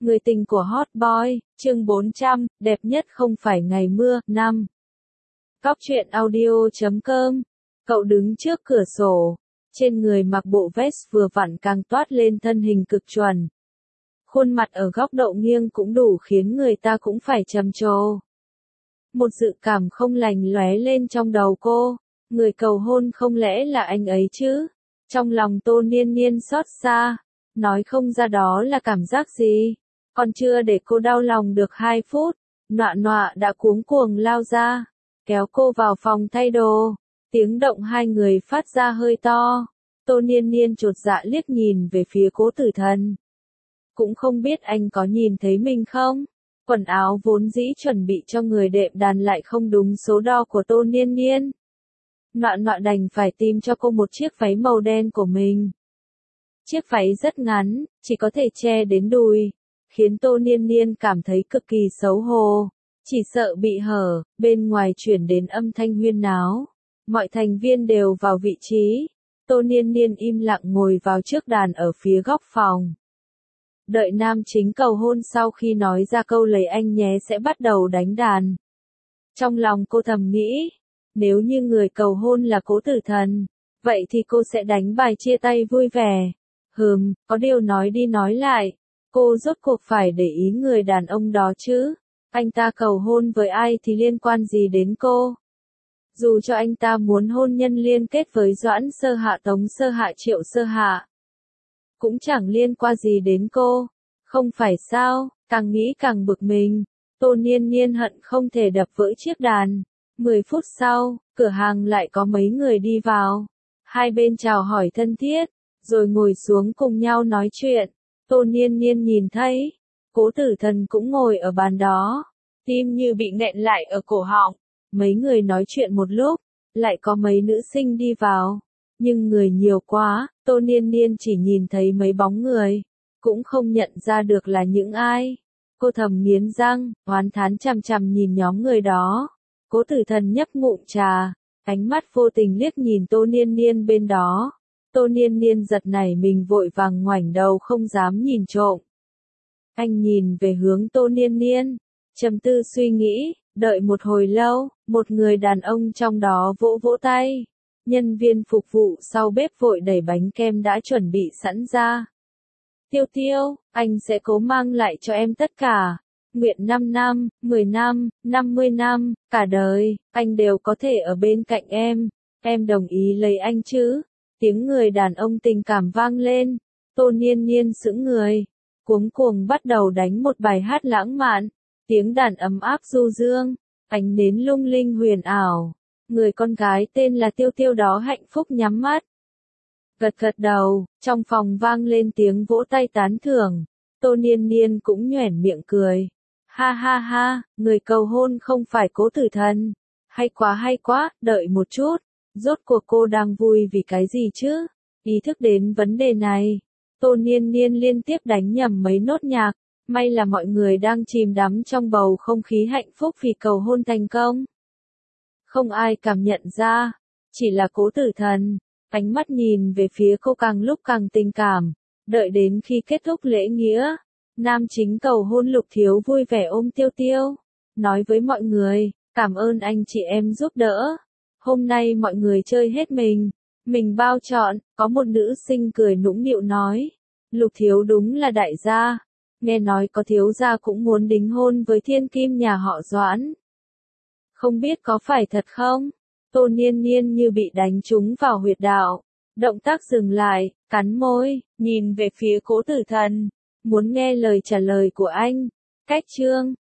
Người tình của Hot Boy, chương 400, đẹp nhất không phải ngày mưa, 5. Góc truyện audio.com. Cậu đứng trước cửa sổ, trên người mặc bộ vest vừa vặn càng toát lên thân hình cực chuẩn. Khuôn mặt ở góc độ nghiêng cũng đủ khiến người ta cũng phải trầm trồ. Một dự cảm không lành lóe lên trong đầu cô, người cầu hôn không lẽ là anh ấy chứ? Trong lòng Tô Niên Niên xót xa, nói không ra đó là cảm giác gì. Còn chưa để cô đau lòng được 2 phút, nọa nọa đã cuống cuồng lao ra, kéo cô vào phòng thay đồ. Tiếng động hai người phát ra hơi to. Tô Niên Niên chột dạ liếc nhìn về phía Cố Tử Thần. Cũng không biết anh có nhìn thấy mình không? Quần áo vốn dĩ chuẩn bị cho người đệm đàn lại không đúng số đo của Tô Niên Niên. Nọa nọa đành phải tìm cho cô một chiếc váy màu đen của mình. Chiếc váy rất ngắn, chỉ có thể che đến đùi, khiến Tô Niên Niên cảm thấy cực kỳ xấu hổ, chỉ sợ bị hở. Bên ngoài chuyển đến âm thanh huyên náo, mọi thành viên đều vào vị trí. Tô Niên Niên im lặng ngồi vào trước đàn ở phía góc phòng. Đợi nam chính cầu hôn sau khi nói ra câu lấy anh nhé sẽ bắt đầu đánh đàn. Trong lòng cô thầm nghĩ, nếu như người cầu hôn là Cố Tử Thần, vậy thì cô sẽ đánh bài chia tay vui vẻ. Có điều nói đi nói lại, cô rốt cuộc phải để ý người đàn ông đó chứ. Anh ta cầu hôn với ai thì liên quan gì đến cô? Dù cho anh ta muốn hôn nhân liên kết với Doãn Sơ Hạ, Tống Sơ Hạ, Triệu Sơ Hạ, cũng chẳng liên quan gì đến cô, không phải sao? Càng nghĩ càng bực mình, Tô Niên Niên hận không thể đập vỡ chiếc đàn. 10 phút sau, cửa hàng lại có mấy người đi vào. Hai bên chào hỏi thân thiết, rồi ngồi xuống cùng nhau nói chuyện. Tô Niên Niên nhìn thấy, Cố Tử Thần cũng ngồi ở bàn đó, tim như bị nghẹn lại ở cổ họng. Mấy người nói chuyện một lúc, lại có mấy nữ sinh đi vào. Nhưng người nhiều quá, Tô Niên Niên chỉ nhìn thấy mấy bóng người, cũng không nhận ra được là những ai. Cô thầm nghiến răng, oán thán chằm chằm nhìn nhóm người đó. Cố Tử Thần nhấp ngụm trà, ánh mắt vô tình liếc nhìn Tô Niên Niên bên đó. Tô Niên Niên giật nảy mình vội vàng ngoảnh đầu không dám nhìn trộm. Anh nhìn về hướng Tô Niên Niên, trầm tư suy nghĩ, đợi một hồi lâu, một người đàn ông trong đó vỗ vỗ tay. Nhân viên phục vụ sau bếp vội đẩy bánh kem đã chuẩn bị sẵn ra. Tiêu Tiêu, anh sẽ cố mang lại cho em tất cả. Nguyện 5 năm, 10 năm, 50 năm, cả đời, anh đều có thể ở bên cạnh em. Em đồng ý lấy anh chứ? Tiếng người đàn ông tình cảm vang lên. Tô Niên Niên sững người, cuống cuồng bắt đầu đánh một bài hát lãng mạn. Tiếng đàn ấm áp du dương, ánh nến lung linh huyền ảo. Người con gái tên là Tiêu Tiêu đó hạnh phúc nhắm mắt, gật gật đầu. Trong phòng vang lên tiếng vỗ tay tán thưởng. Tô Niên Niên cũng nhoẻn miệng cười. Ha ha ha, người cầu hôn không phải Cố Tử Thần. Hay quá, đợi một chút. Rốt cuộc cô đang vui vì cái gì chứ? Ý thức đến vấn đề này, Tô Niên Niên liên tiếp đánh nhầm mấy nốt nhạc. May là mọi người đang chìm đắm trong bầu không khí hạnh phúc vì cầu hôn thành công. Không ai cảm nhận ra, chỉ là Cố Tử Thần. Ánh mắt nhìn về phía cô càng lúc càng tình cảm. Đợi đến khi kết thúc lễ nghĩa, nam chính cầu hôn Lục Thiếu vui vẻ ôm Tiêu Tiêu, nói với mọi người, cảm ơn anh chị em giúp đỡ. Hôm nay mọi người chơi hết mình bao trọn. Có một nữ sinh cười nũng nịu nói, Lục Thiếu đúng là đại gia. Nghe nói có thiếu gia cũng muốn đính hôn với thiên kim nhà họ Doãn. Không biết có phải thật không? Tô Niên Niên như bị đánh trúng vào huyệt đạo. Động tác dừng lại, cắn môi, nhìn về phía Cố Tử Thần, muốn nghe lời trả lời của anh. Cách chương